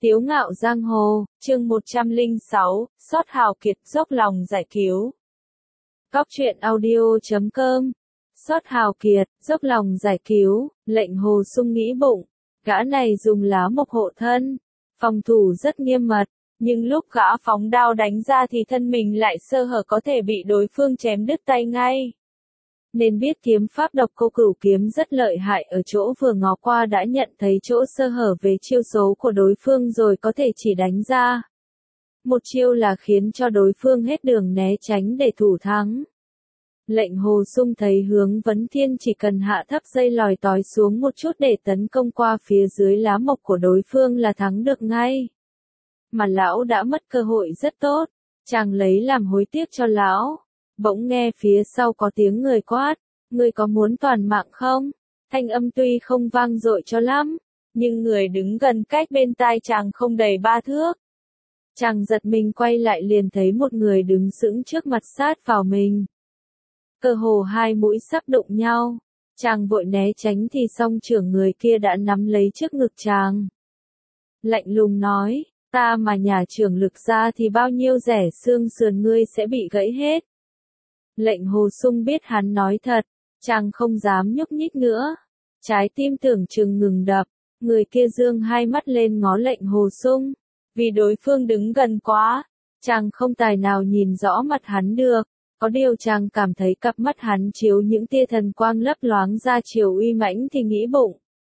Tiếu ngạo giang hồ, chương 106, sót hào kiệt dốc lòng giải cứu. Cóc truyện audio.com. Sót hào kiệt, dốc lòng giải cứu, lệnh hồ sung nghĩ bụng. Gã này dùng lá mộc hộ thân, phòng thủ rất nghiêm mật, nhưng lúc gã phóng đao đánh ra thì thân mình lại sơ hở có thể bị đối phương chém đứt tay ngay. Nên biết kiếm pháp độc cô cửu kiếm rất lợi hại ở chỗ vừa ngó qua đã nhận thấy chỗ sơ hở về chiêu số của đối phương rồi có thể chỉ đánh ra. Một chiêu là khiến cho đối phương hết đường né tránh để thủ thắng. Lệnh hồ sung thấy hướng vấn thiên chỉ cần hạ thấp dây lòi tói xuống một chút để tấn công qua phía dưới lá mộc của đối phương là thắng được ngay. Mà lão đã mất cơ hội rất tốt, chàng lấy làm hối tiếc cho lão. Bỗng nghe phía sau có tiếng người quát, ngươi có muốn toàn mạng không? Thanh âm tuy không vang dội cho lắm, nhưng người đứng gần cách bên tai chàng không đầy 3 thước. Chàng giật mình quay lại liền thấy một người đứng sững trước mặt sát vào mình. Cơ hồ hai mũi sắp đụng nhau, chàng vội né tránh thì song trưởng người kia đã nắm lấy trước ngực chàng. Lạnh lùng nói, ta mà nhả trưởng lực ra thì bao nhiêu rẻ xương sườn ngươi sẽ bị gãy hết. Lệnh hồ sung biết hắn nói thật, chàng không dám nhúc nhích nữa. Trái tim tưởng chừng ngừng đập, người kia giương hai mắt lên ngó lệnh hồ sung. Vì đối phương đứng gần quá, chàng không tài nào nhìn rõ mặt hắn được. Có điều chàng cảm thấy cặp mắt hắn chiếu những tia thần quang lấp loáng ra chiều uy mãnh thì nghĩ bụng.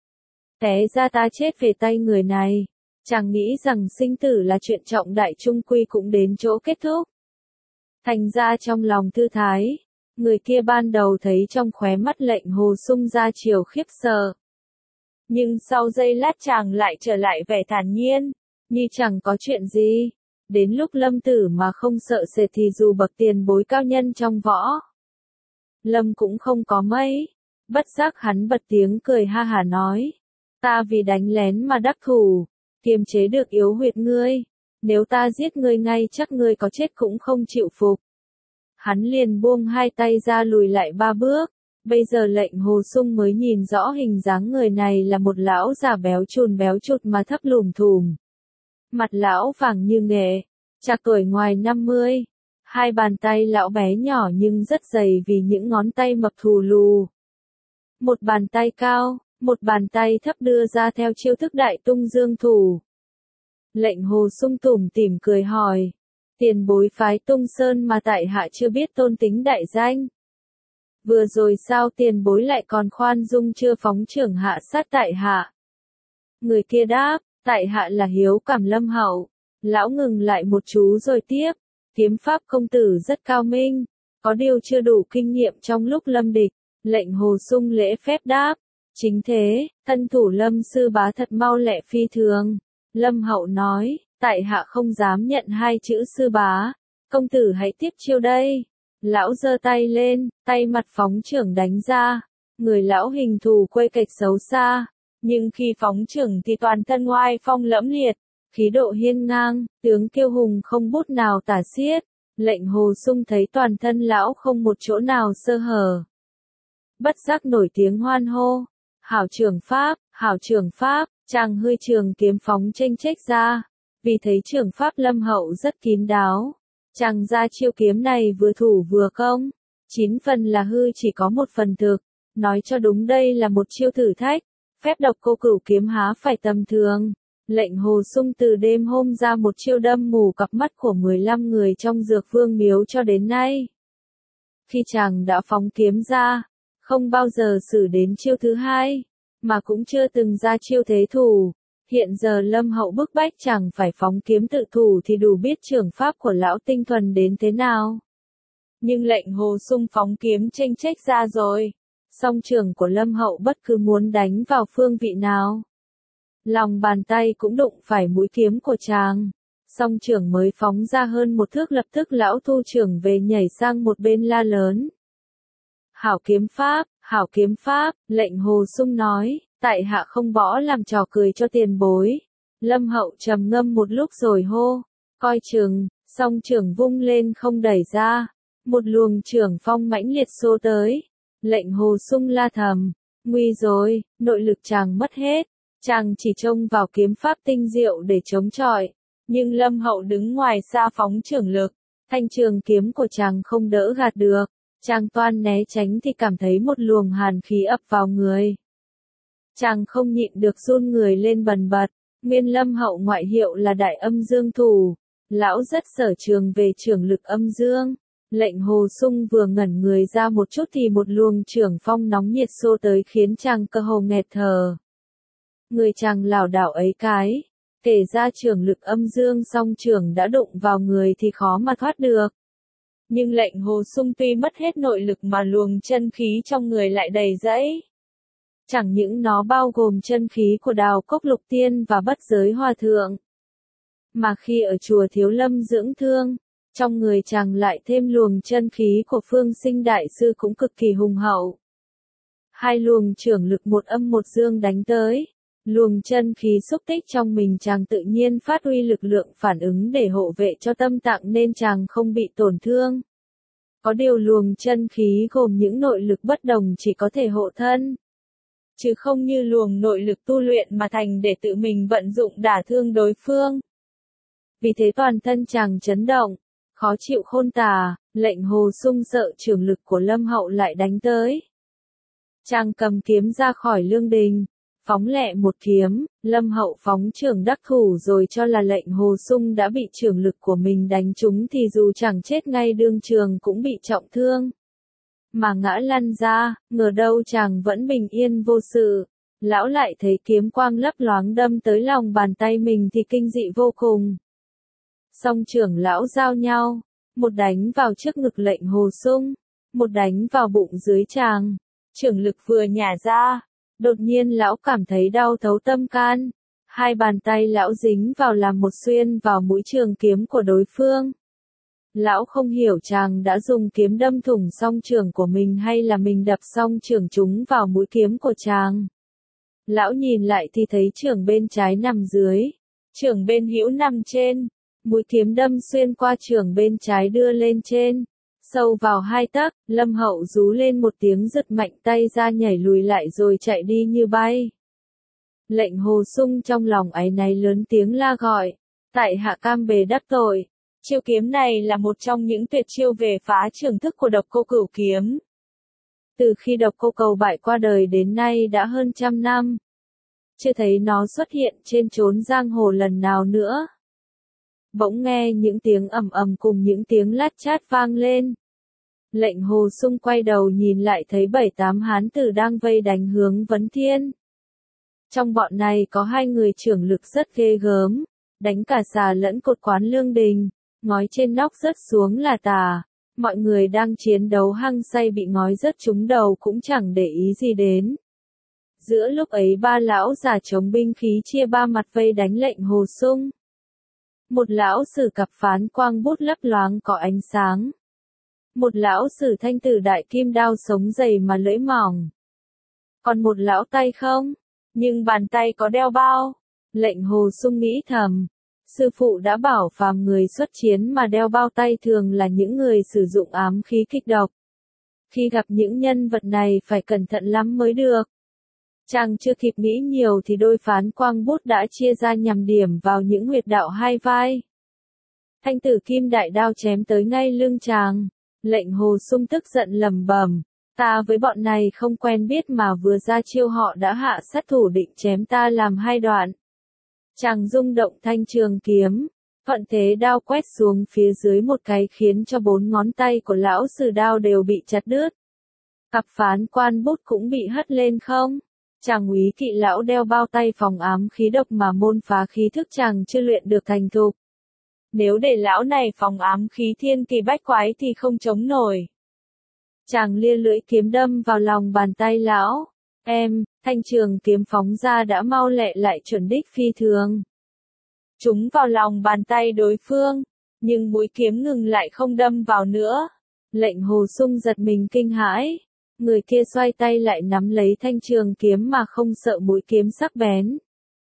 Té ra ta chết về tay người này. Chàng nghĩ rằng sinh tử là chuyện trọng đại chung quy cũng đến chỗ kết thúc. Thành ra trong lòng thư thái, người kia ban đầu thấy trong khóe mắt lệnh hồ sung ra chiều khiếp sợ. Nhưng sau giây lát chàng lại trở lại vẻ thản nhiên, như chẳng có chuyện gì. Đến lúc Lâm tử mà không sợ sệt thì dù bậc tiền bối cao nhân trong võ Lâm cũng không có mấy. Bất giác hắn bật tiếng cười ha hả nói, ta vì đánh lén mà đắc thủ, kiềm chế được yếu huyệt ngươi. Nếu ta giết ngươi ngay chắc ngươi có chết cũng không chịu phục. Hắn liền buông hai tay ra lùi lại 3 bước. Bây giờ lệnh hồ sung mới nhìn rõ hình dáng người này là một lão già béo chụt mà thấp lùm thùm. Mặt lão vàng như nghệ, trạc tuổi ngoài 50. Hai bàn tay lão bé nhỏ nhưng rất dày vì những ngón tay mập thù lù. Một bàn tay cao, một bàn tay thấp đưa ra theo chiêu thức đại tung dương thủ. Lệnh hồ sung tủm tỉm cười hỏi, tiền bối phái Tung Sơn mà tại hạ chưa biết tôn tính đại danh. Vừa rồi sao tiền bối lại còn khoan dung chưa phóng trưởng hạ sát tại hạ? Người kia đáp, tại hạ là hiếu cảm Lâm hậu. Lão ngừng lại một chú rồi tiếp, kiếm pháp công tử rất cao minh, có điều chưa đủ kinh nghiệm trong lúc lâm địch. Lệnh hồ sung lễ phép đáp, chính thế, thân thủ Lâm sư bá thật mau lẹ phi thường. Lâm hậu nói, tại hạ không dám nhận hai chữ sư bá, công tử hãy tiếp chiêu đây. Lão giơ tay lên, tay mặt phóng trưởng đánh ra. Người lão hình thù quây kệch xấu xa, nhưng khi phóng trưởng thì toàn thân oai phong lẫm liệt, khí độ hiên ngang, tướng kiêu hùng không bút nào tả xiết. Lệnh hồ sung thấy toàn thân lão không một chỗ nào sơ hở. Bất giác nổi tiếng hoan hô, hảo trưởng pháp, chàng hơi trường kiếm phóng chênh chếch ra. Vì thấy trưởng pháp Lâm hậu rất kín đáo, chàng ra chiêu kiếm này vừa thủ vừa công, 9 phần là hư chỉ có 1 phần thực. Nói cho đúng đây là một chiêu thử thách, phép độc cô cửu kiếm há phải tầm thường. Lệnh hồ sung từ đêm hôm ra một chiêu đâm mù cặp mắt của 15 người trong Dược Vương miếu cho đến nay. Khi chàng đã phóng kiếm ra, không bao giờ xử đến chiêu thứ hai, mà cũng chưa từng ra chiêu thế thủ. Hiện giờ Lâm hậu bức bách chàng phải phóng kiếm tự thủ thì đủ biết trưởng pháp của lão tinh thuần đến thế nào. Nhưng lệnh hồ sung phóng kiếm chênh chếch ra rồi, song trưởng của Lâm hậu bất cứ muốn đánh vào phương vị nào, lòng bàn tay cũng đụng phải mũi kiếm của chàng. Song trưởng mới phóng ra hơn 1 thước lập tức lão thu trưởng về nhảy sang một bên la lớn. Hảo kiếm pháp, lệnh hồ sung nói, tại hạ không bỏ làm trò cười cho tiền bối. Lâm hậu trầm ngâm một lúc rồi hô, coi chừng, song trưởng vung lên không đẩy ra. Một luồng trưởng phong mãnh liệt xô tới. Lệnh hồ sung la thầm, nguy rồi, nội lực chàng mất hết. Chàng chỉ trông vào kiếm pháp tinh diệu để chống chọi, nhưng Lâm Hậu đứng ngoài xa phóng chưởng lực, thanh trường kiếm của chàng không đỡ gạt được, chàng toan né tránh thì cảm thấy một luồng hàn khí ập vào người. Chàng không nhịn được run người lên bần bật, nguyên Lâm Hậu ngoại hiệu là Đại Âm Dương Thủ, lão rất sở trường về chưởng lực âm dương. Lệnh Hồ Sung vừa ngẩn người ra một chút thì một luồng chưởng phong nóng nhiệt xô tới khiến chàng cơ hồ nghẹt thở. Người chàng lảo đảo ấy cái, kể ra chưởng lực âm dương song chưởng đã đụng vào người thì khó mà thoát được. Nhưng Lệnh Hồ Sung tuy mất hết nội lực mà luồng chân khí trong người lại đầy dẫy. Chẳng những nó bao gồm chân khí của Đào Cốc Lục Tiên và Bất Giới Hòa Thượng, mà khi ở chùa Thiếu Lâm dưỡng thương, trong người chàng lại thêm luồng chân khí của Phương Sinh Đại Sư cũng cực kỳ hùng hậu. Hai luồng chưởng lực một âm một dương đánh tới, luồng chân khí xúc tích trong mình chàng tự nhiên phát huy lực lượng phản ứng để hộ vệ cho tâm tạng nên chàng không bị tổn thương. Có điều luồng chân khí gồm những nội lực bất đồng chỉ có thể hộ thân, chứ không như luồng nội lực tu luyện mà thành để tự mình vận dụng đả thương đối phương. Vì thế toàn thân chàng chấn động, khó chịu khôn tả, Lệnh Hồ Sung sợ chưởng lực của Lâm Hậu lại đánh tới. Chàng cầm kiếm ra khỏi lương đình, phóng lẹ một kiếm, Lâm Hậu phóng chưởng đắc thủ rồi cho là Lệnh Hồ Sung đã bị chưởng lực của mình đánh trúng thì dù chẳng chết ngay đương trường cũng bị trọng thương. Mà ngã lăn ra, ngờ đâu chàng vẫn bình yên vô sự. Lão lại thấy kiếm quang lấp loáng đâm tới lòng bàn tay mình thì kinh dị vô cùng. Song chưởng lão giao nhau, một đánh vào trước ngực Lệnh Hồ Sung, một đánh vào bụng dưới chàng. Chưởng lực vừa nhả ra, đột nhiên lão cảm thấy đau thấu tâm can. Hai bàn tay lão dính vào làm một xuyên vào mũi trường kiếm của đối phương. Lão không hiểu chàng đã dùng kiếm đâm thủng song chưởng của mình hay là mình đập song chưởng trúng vào mũi kiếm của chàng. Lão nhìn lại thì thấy chưởng bên trái nằm dưới, chưởng bên hữu nằm trên. Mũi kiếm đâm xuyên qua chưởng bên trái đưa lên trên, sâu vào 2 tấc, Lâm Hậu rú lên một tiếng giật mạnh tay ra nhảy lùi lại rồi chạy đi như bay. Lệnh Hồ Sung trong lòng áy náy lớn tiếng la gọi, tại hạ cam bề đắc tội. Chiêu kiếm này là một trong những tuyệt chiêu về phá trường thức của Độc Cô Cửu kiếm. Từ khi Độc Cô Cầu bại qua đời đến nay đã hơn 100 năm, chưa thấy nó xuất hiện trên chốn giang hồ lần nào nữa. Bỗng nghe những tiếng ầm ầm cùng những tiếng lát chát vang lên. Lệnh Hồ Sung quay đầu nhìn lại thấy 7-8 hán tử đang vây đánh hướng Vấn Thiên. Trong bọn này có 2 người trưởng lực rất ghê gớm, đánh cả xà lẫn cột quán lương đình, ngói trên nóc rớt xuống là tà. Mọi người đang chiến đấu hăng say bị ngói rớt trúng đầu cũng chẳng để ý gì đến. Giữa lúc ấy 3 lão già chống binh khí chia 3 mặt vây đánh Lệnh Hồ Sung. Một lão sử cặp phán quang bút lấp loáng có ánh sáng. Một lão sử thanh tử đại kim đao sống dày mà lưỡi mỏng. Còn một lão tay không, nhưng bàn tay có đeo bao. Lệnh Hồ Sung nghĩ thầm, sư phụ đã bảo phàm người xuất chiến mà đeo bao tay thường là những người sử dụng ám khí kịch độc. Khi gặp những nhân vật này phải cẩn thận lắm mới được. Chàng chưa kịp nghĩ nhiều thì đôi phán quang bút đã chia ra nhằm điểm vào những huyệt đạo hai vai. Thanh tử kim đại đao chém tới ngay lưng chàng. Lệnh Hồ Sung tức giận lầm bầm, ta với bọn này không quen biết mà vừa ra chiêu họ đã hạ sát thủ định chém ta làm 2 đoạn. Chàng rung động thanh trường kiếm, thuận thế đao quét xuống phía dưới một cái khiến cho 4 ngón tay của lão sử đao đều bị chặt đứt. Cặp phán quan bút cũng bị hất lên không. Chàng úy kỵ lão đeo bao tay phòng ám khí độc mà môn phá khí thức chàng chưa luyện được thành thục. Nếu để lão này phòng ám khí thiên kỳ bách quái thì không chống nổi. Chàng lia lưỡi kiếm đâm vào lòng bàn tay lão. Thanh trường kiếm phóng ra đã mau lẹ lại chuẩn đích phi thường. Trúng vào lòng bàn tay đối phương, nhưng mũi kiếm ngừng lại không đâm vào nữa. Lệnh Hồ Sung giật mình kinh hãi. Người kia xoay tay lại nắm lấy thanh trường kiếm mà không sợ mũi kiếm sắc bén.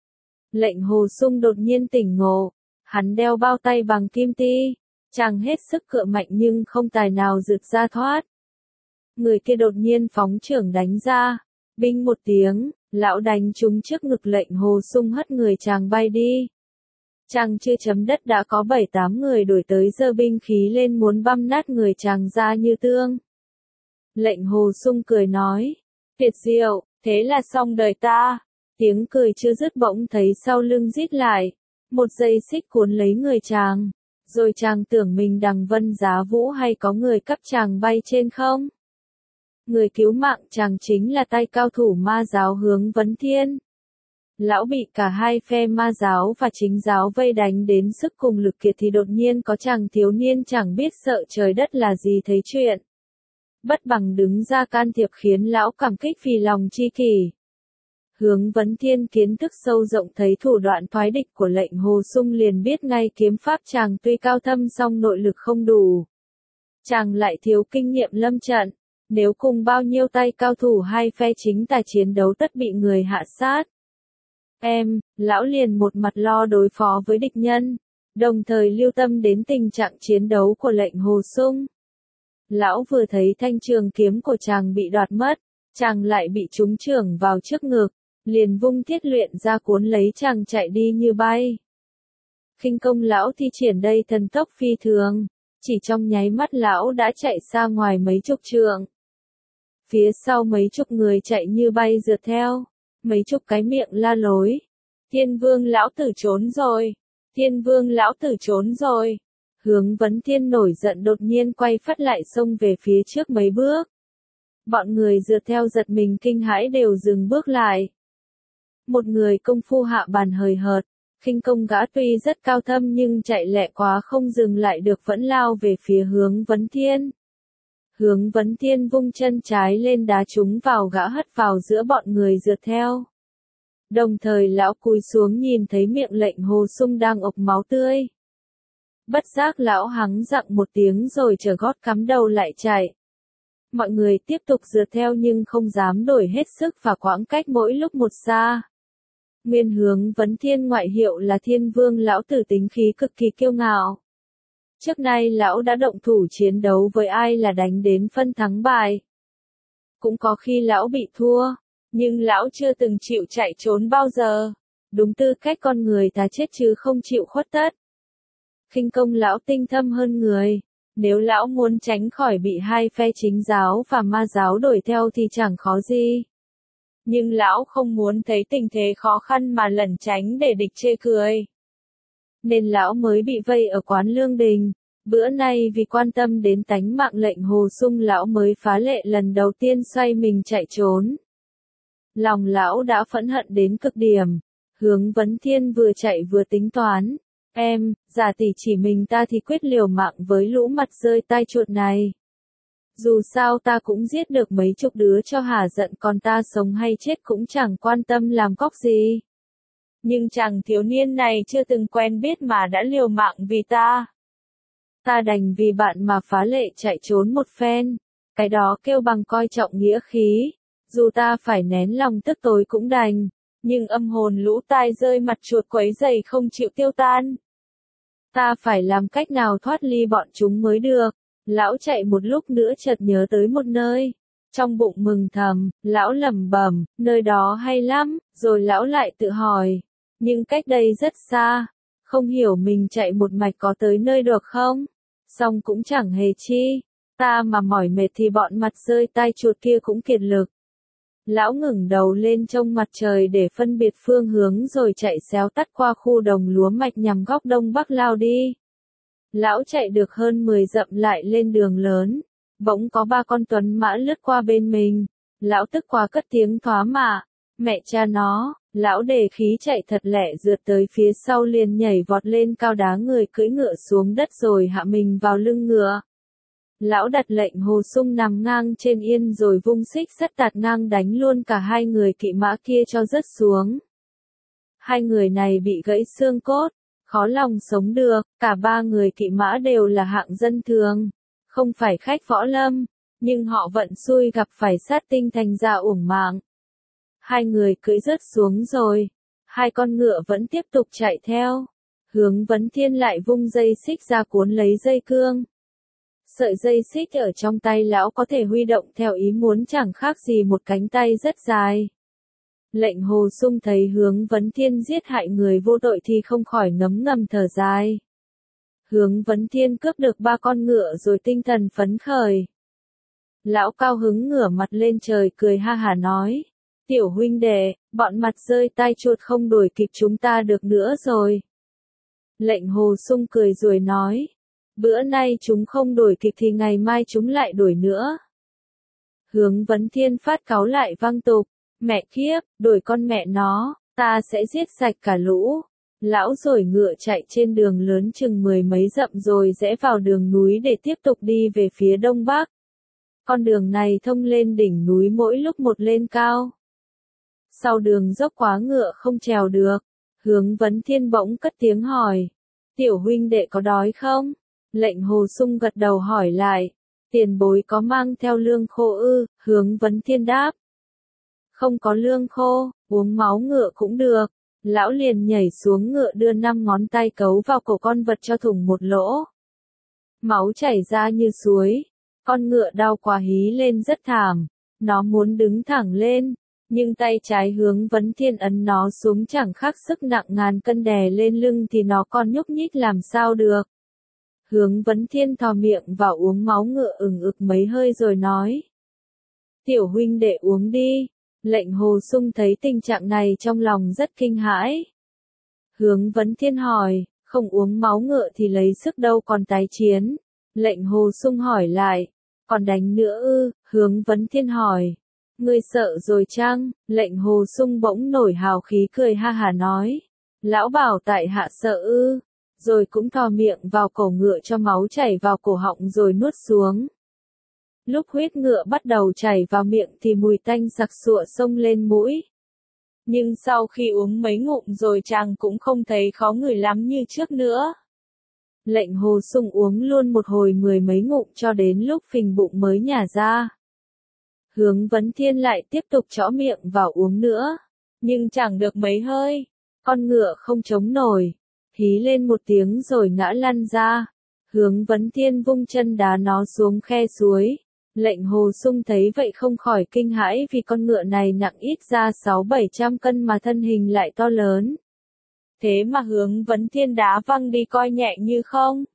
Lệnh Hồ Sung đột nhiên tỉnh ngộ. Hắn đeo bao tay bằng kim ti. Chàng hết sức cựa mạnh nhưng không tài nào rượt ra thoát. Người kia đột nhiên phóng chưởng đánh ra. Binh một tiếng, Lão đánh trúng trước ngực lệnh Hồ Sung hất người chàng bay đi. Chàng chưa chấm đất đã có 7-8 người đuổi tới giơ binh khí lên muốn băm nát người chàng ra như tương. Lệnh Hồ Sung cười nói, tuyệt diệu, thế là xong đời ta. Tiếng cười chưa dứt bỗng thấy sau lưng rít lại, một dây xích cuốn lấy người chàng, rồi chàng tưởng mình đằng Vân Giá Vũ hay có người cắp chàng bay trên không. Người cứu mạng chàng chính là tay cao thủ ma giáo Hướng Vấn Thiên. Lão bị cả hai phe ma giáo và chính giáo vây đánh đến sức cùng lực kiệt thì đột nhiên có chàng thiếu niên chẳng biết sợ trời đất là gì thấy chuyện. Bất bằng đứng ra can thiệp khiến lão cảm kích vì lòng tri kỷ. Hướng Vấn Thiên kiến thức sâu rộng thấy thủ đoạn thoái địch của lệnh Hồ Sung liền biết ngay kiếm pháp chàng tuy cao thâm song nội lực không đủ. Chàng lại thiếu kinh nghiệm lâm trận, nếu cùng bao nhiêu tay cao thủ hai phe chính tài chiến đấu tất bị người hạ sát. Lão liền một mặt lo đối phó với địch nhân, đồng thời lưu tâm đến tình trạng chiến đấu của lệnh Hồ Sung. Lão vừa thấy thanh trường kiếm của chàng bị đoạt mất, chàng lại bị trúng chưởng vào trước ngực, liền vung thiết luyện ra cuốn lấy chàng chạy đi như bay. Khinh công lão thi triển đây thần tốc phi thường, chỉ trong nháy mắt lão đã chạy xa ngoài mấy chục trượng. Phía sau mấy chục người chạy như bay rượt theo, mấy chục cái miệng la lối. Thiên Vương lão tử trốn rồi, Thiên Vương lão tử trốn rồi. Hướng Vấn Thiên nổi giận đột nhiên quay phắt lại xông về phía trước mấy bước. Bọn người rượt theo giật mình kinh hãi đều dừng bước lại. Một người công phu hạ bàn hời hợt, khinh công gã tuy rất cao thâm nhưng chạy lẹ quá không dừng lại được vẫn lao về phía Hướng Vấn Thiên. Hướng Vấn Thiên vung chân trái lên đá trúng vào gã hất vào giữa bọn người rượt theo. Đồng thời lão cúi xuống nhìn thấy miệng lệnh Hồ Sung đang ộc máu tươi. Bất giác lão hắng giọng một tiếng rồi trở gót cắm đầu lại chạy. Mọi người tiếp tục rượt theo nhưng không dám đổi hết sức và quãng cách mỗi lúc một xa. Nguyên Hướng Vấn Thiên ngoại hiệu là Thiên Vương lão tử tính khí cực kỳ kiêu ngạo. Trước nay lão đã động thủ chiến đấu với ai là đánh đến phân thắng bại. Cũng có khi lão bị thua, nhưng lão chưa từng chịu chạy trốn bao giờ. Đúng tư cách con người ta chết chứ không chịu khuất tất. Khinh công lão tinh thâm hơn người, nếu lão muốn tránh khỏi bị hai phe chính giáo và ma giáo đuổi theo thì chẳng khó gì. Nhưng lão không muốn thấy tình thế khó khăn mà lẩn tránh để địch chê cười. Nên lão mới bị vây ở quán Lương Đình. Bữa nay vì quan tâm đến tánh mạng lệnh Hồ Sung lão mới phá lệ lần đầu tiên xoay mình chạy trốn. Lòng lão đã phẫn hận đến cực điểm. Hướng Vấn Thiên vừa chạy vừa tính toán. Giả tỷ chỉ mình ta thì quyết liều mạng với lũ mặt rơi tai chuột này. Dù sao ta cũng giết được mấy chục đứa cho hả giận còn ta sống hay chết cũng chẳng quan tâm làm cóc gì. Nhưng chàng thiếu niên này chưa từng quen biết mà đã liều mạng vì ta. Ta đành vì bạn mà phá lệ chạy trốn một phen. Cái đó kêu bằng coi trọng nghĩa khí. Dù ta phải nén lòng tức tối cũng đành. Nhưng âm hồn lũ tai rơi mặt chuột quấy rầy không chịu tiêu tan. Ta phải làm cách nào thoát ly bọn chúng mới được. Lão chạy một lúc nữa chợt nhớ tới một nơi. Trong bụng mừng thầm, lão lẩm bẩm, nơi đó hay lắm, rồi lão lại tự hỏi. Nhưng cách đây rất xa, không hiểu mình chạy một mạch có tới nơi được không? Xong cũng chẳng hề chi. Ta mà mỏi mệt thì bọn mặt rơi tai chuột kia cũng kiệt lực. Lão ngẩng đầu lên trông mặt trời để phân biệt phương hướng rồi chạy xéo tắt qua khu đồng lúa mạch nhằm góc đông bắc lao đi. Lão chạy được hơn 10 dặm lại lên đường lớn. Bỗng có 3 con tuấn mã lướt qua bên mình. Lão tức quá cất tiếng thoá mạ. Mẹ cha nó, lão đề khí chạy thật lẹ rượt tới phía sau liền nhảy vọt lên cao đá người cưỡi ngựa xuống đất rồi hạ mình vào lưng ngựa. Lão đặt lệnh Hồ Sung nằm ngang trên yên rồi vung xích sắt tạt ngang đánh luôn cả hai người kỵ mã kia cho rớt xuống. Hai người này bị gãy xương cốt, khó lòng sống được, cả 3 người kỵ mã đều là hạng dân thường, không phải khách võ lâm, nhưng họ vận xui gặp phải sát tinh thành ra uổng mạng. Hai người cưỡi rớt xuống rồi, 2 con ngựa vẫn tiếp tục chạy theo. Hướng Vấn Thiên lại vung dây xích ra cuốn lấy dây cương. Sợi dây xích ở trong tay lão có thể huy động theo ý muốn chẳng khác gì một cánh tay rất dài. Lệnh Hồ Sung thấy Hướng Vấn Thiên giết hại người vô tội thì không khỏi ngấm ngầm thở dài. Hướng Vấn Thiên cướp được 3 con ngựa rồi tinh thần phấn khởi. Lão cao hứng ngửa mặt lên trời cười ha hả nói. Tiểu huynh đệ, bọn mặt rơi tai chuột không đuổi kịp chúng ta được nữa rồi. Lệnh Hồ Sung cười rồi nói. Bữa nay chúng không đuổi kịp thì ngày mai chúng lại đuổi nữa. Hướng Vấn Thiên phát cáu lại vang tục. Mẹ kiếp, đuổi con mẹ nó, ta sẽ giết sạch cả lũ. Lão rồi ngựa chạy trên đường lớn chừng 10 mấy dặm rồi rẽ vào đường núi để tiếp tục đi về phía đông bắc. Con đường này thông lên đỉnh núi mỗi lúc một lên cao. Sau đường dốc quá ngựa không trèo được, Hướng Vấn Thiên bỗng cất tiếng hỏi. Tiểu huynh đệ có đói không? Lệnh Hồ Sung gật đầu hỏi lại. Tiền bối có mang theo lương khô ư? Hướng Vấn Thiên đáp. Không có lương khô, uống máu ngựa cũng được. Lão liền nhảy xuống ngựa đưa 5 ngón tay cấu vào cổ con vật cho thủng một lỗ. Máu chảy ra như suối. Con ngựa đau quá hí lên rất thảm. Nó muốn đứng thẳng lên. Nhưng tay trái Hướng Vấn Thiên ấn nó xuống chẳng khác sức nặng ngàn cân đè lên lưng thì nó còn nhúc nhích làm sao được. Hướng Vấn Thiên thò miệng vào uống máu ngựa ực mấy hơi rồi nói. Tiểu huynh đệ uống đi. Lệnh Hồ Sung thấy tình trạng này trong lòng rất kinh hãi. Hướng Vấn Thiên hỏi, không uống máu ngựa thì lấy sức đâu còn tái chiến. Lệnh Hồ Sung hỏi lại, còn đánh nữa ư? Hướng Vấn Thiên hỏi, ngươi sợ rồi chăng? Lệnh Hồ Sung bỗng nổi hào khí cười ha hả nói, lão bảo tại hạ sợ ư? Rồi cũng thò miệng vào cổ ngựa cho máu chảy vào cổ họng rồi nuốt xuống. Lúc huyết ngựa bắt đầu chảy vào miệng thì mùi tanh sặc sụa xông lên mũi. Nhưng sau khi uống mấy ngụm rồi chàng cũng không thấy khó ngửi lắm như trước nữa. Lệnh Hồ Sung uống luôn một hồi 10 mấy ngụm cho đến lúc phình bụng mới nhả ra. Hướng Vấn Thiên lại tiếp tục chõ miệng vào uống nữa. Nhưng chẳng được mấy hơi. Con ngựa không chống nổi. Hí lên một tiếng rồi ngã lăn ra. Hướng Vấn Thiên vung chân đá nó xuống khe suối. Lệnh Hồ Sung thấy vậy không khỏi kinh hãi vì con ngựa này nặng ít ra 600-700 cân mà thân hình lại to lớn. Thế mà Hướng Vấn Thiên đá văng đi coi nhẹ như không.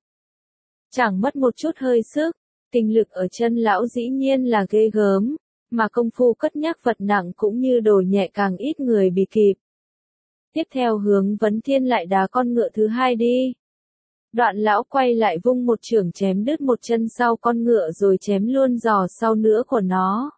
Chẳng mất một chút hơi sức, kinh lực ở chân lão dĩ nhiên là ghê gớm, mà công phu cất nhắc vật nặng cũng như đồ nhẹ càng ít người bị kịp. Tiếp theo Hướng Vấn Thiên lại đá con ngựa thứ hai đi. Đoạn lão quay lại vung một chưởng chém đứt một chân sau con ngựa rồi chém luôn giò sau nữa của nó.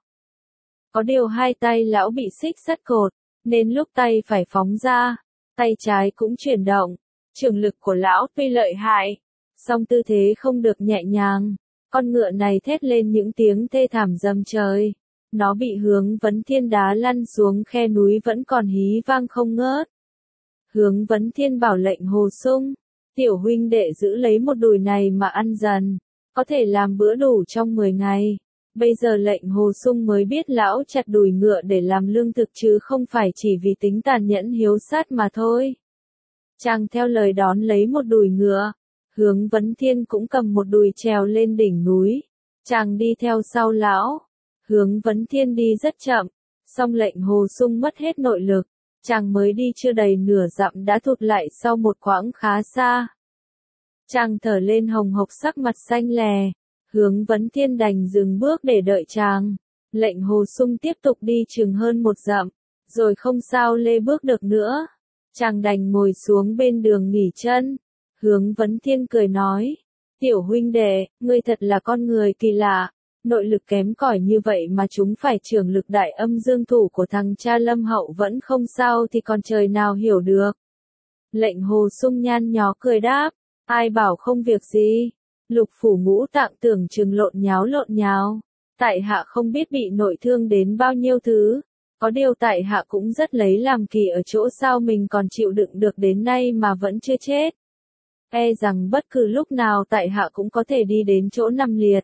Có điều hai tay lão bị xích sắt cột, nên lúc tay phải phóng ra, tay trái cũng chuyển động. Chưởng lực của lão tuy lợi hại, song tư thế không được nhẹ nhàng. Con ngựa này thét lên những tiếng thê thảm rầm trời. Nó bị Hướng Vấn Thiên đá lăn xuống khe núi vẫn còn hí vang không ngớt. Hướng Vấn Thiên bảo lệnh Hồ Sung. Tiểu huynh đệ giữ lấy một đùi này mà ăn dần, có thể làm bữa đủ trong 10 ngày. Bây giờ lệnh Hồ Sung mới biết lão chặt đùi ngựa để làm lương thực chứ không phải chỉ vì tính tàn nhẫn hiếu sát mà thôi. Chàng theo lời đón lấy một đùi ngựa, Hướng Vấn Thiên cũng cầm một đùi trèo lên đỉnh núi. Chàng đi theo sau lão, Hướng Vấn Thiên đi rất chậm, song lệnh Hồ Sung mất hết nội lực. Chàng mới đi chưa đầy nửa dặm đã thụt lại sau một quãng khá xa. Chàng thở lên hồng hộc sắc mặt xanh lè. Hướng Vấn Thiên đành dừng bước để đợi chàng. Lệnh Hồ Sung tiếp tục đi chừng hơn một dặm, rồi không sao lê bước được nữa. Chàng đành ngồi xuống bên đường nghỉ chân. Hướng Vấn Thiên cười nói, tiểu huynh đệ, ngươi thật là con người kỳ lạ. Nội lực kém cỏi như vậy mà chúng phải chưởng lực đại âm dương thủ của thằng cha Lâm Hậu vẫn không sao thì còn trời nào hiểu được. Lệnh Hồ Sung nhăn nhó cười đáp, ai bảo không việc gì. Lục phủ ngũ tạng tưởng chừng lộn nháo. Tại hạ không biết bị nội thương đến bao nhiêu thứ. Có điều tại hạ cũng rất lấy làm kỳ ở chỗ sao mình còn chịu đựng được đến nay mà vẫn chưa chết. E rằng bất cứ lúc nào tại hạ cũng có thể đi đến chỗ nằm liệt.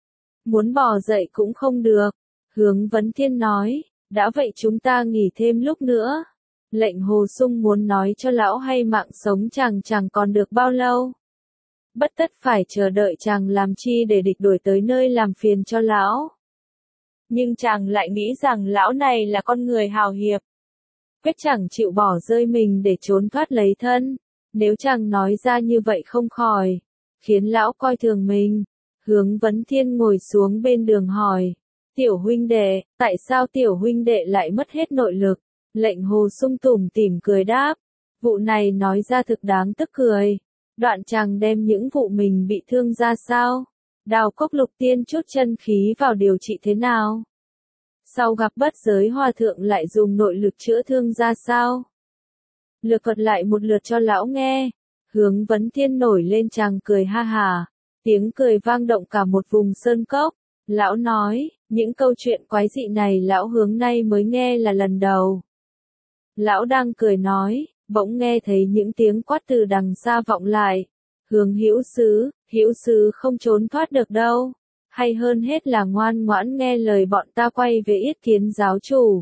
Muốn bò dậy cũng không được. Hướng Vấn Thiên nói, đã vậy chúng ta nghỉ thêm lúc nữa. Lệnh Hồ Sung muốn nói cho lão hay mạng sống chàng chẳng còn được bao lâu. Bất tất phải chờ đợi chàng làm chi để địch đuổi tới nơi làm phiền cho lão. Nhưng chàng lại nghĩ rằng lão này là con người hào hiệp. quyết chẳng chịu bỏ rơi mình để trốn thoát lấy thân. Nếu chàng nói ra như vậy không khỏi, khiến lão coi thường mình. Hướng Vấn Thiên ngồi xuống bên đường hỏi, tiểu huynh đệ, tại sao tiểu huynh đệ lại mất hết nội lực? Lệnh Hồ Sung tủm tỉm cười đáp, vụ này nói ra thực đáng tức cười. Đoạn chàng đem những vụ mình bị thương ra sao? Đào Cốc Lục Tiên chút chân khí vào điều trị thế nào? Sau gặp Bất Giới Hòa Thượng lại dùng nội lực chữa thương ra sao? Lược thuật lại một lượt cho lão nghe. Hướng Vấn Thiên nổi lên chàng cười ha hà. Tiếng cười vang động cả một vùng sơn cốc. Lão nói, những câu chuyện quái dị này lão Hướng nay mới nghe là lần đầu. Lão đang cười nói, bỗng nghe thấy những tiếng quát từ đằng xa vọng lại. Hướng hữu sứ không trốn thoát được đâu. Hay hơn hết là ngoan ngoãn nghe lời bọn ta quay về Yết Kiến giáo chủ.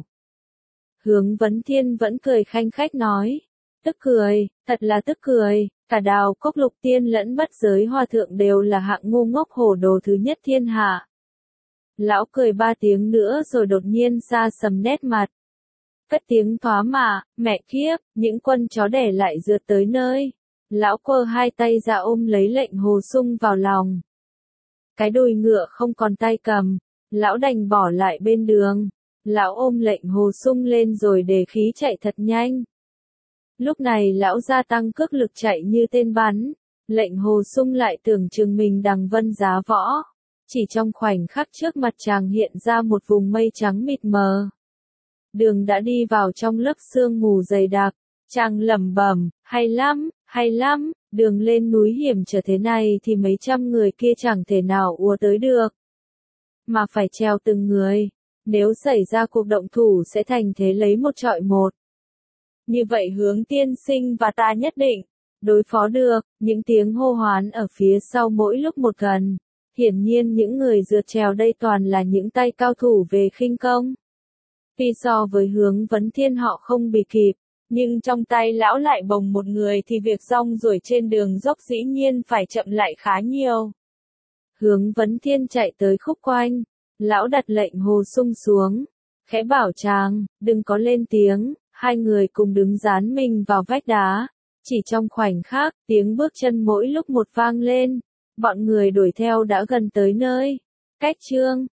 Hướng Vấn Thiên vẫn cười khanh khách nói, tức cười, thật là tức cười, cả Đào Cốc Lục Tiên lẫn Bất Giới Hòa Thượng đều là hạng ngu ngốc hổ đồ thứ nhất thiên hạ. Lão cười 3 tiếng nữa rồi đột nhiên xa sầm nét mặt. Cất tiếng thoá mạ, mẹ kiếp, những quân chó đẻ lại rượt tới nơi. Lão quơ 2 tay ra ôm lấy Lệnh Hồ Sung vào lòng. Cái đùi ngựa không còn tay cầm, lão đành bỏ lại bên đường. Lão ôm Lệnh Hồ Sung lên rồi để khí chạy thật nhanh. Lúc này lão gia tăng cước lực chạy như tên bắn. Lệnh Hồ Sung lại tưởng chừng mình đằng vân giá võ. Chỉ trong khoảnh khắc trước mặt chàng hiện ra một vùng mây trắng mịt mờ. Đường đã đi vào trong lớp sương mù dày đặc. Chàng lẩm bẩm, hay lắm, đường lên núi hiểm trở thế này thì mấy trăm người kia chẳng thể nào ùa tới được. Mà phải treo từng người. Nếu xảy ra cuộc động thủ sẽ thành thế lấy một trọi một. Như vậy Hướng tiên sinh và ta nhất định đối phó được. Những tiếng hô hoán ở phía sau mỗi lúc một gần. Hiển nhiên những người rượt trèo đây toàn là những tay cao thủ về khinh công. Tuy so với Hướng Vấn Thiên họ không bị kịp, nhưng trong tay lão lại bồng một người thì việc rong ruổi trên đường dốc dĩ nhiên phải chậm lại khá nhiều. Hướng Vấn Thiên chạy tới khúc quanh, lão đặt Lệnh Hồ Sung xuống, khẽ bảo chàng, đừng có lên tiếng, 2 người cùng đứng dán mình vào vách đá. Chỉ trong khoảnh khắc, tiếng bước chân mỗi lúc một vang lên, bọn người đuổi theo đã gần tới nơi. Cách chương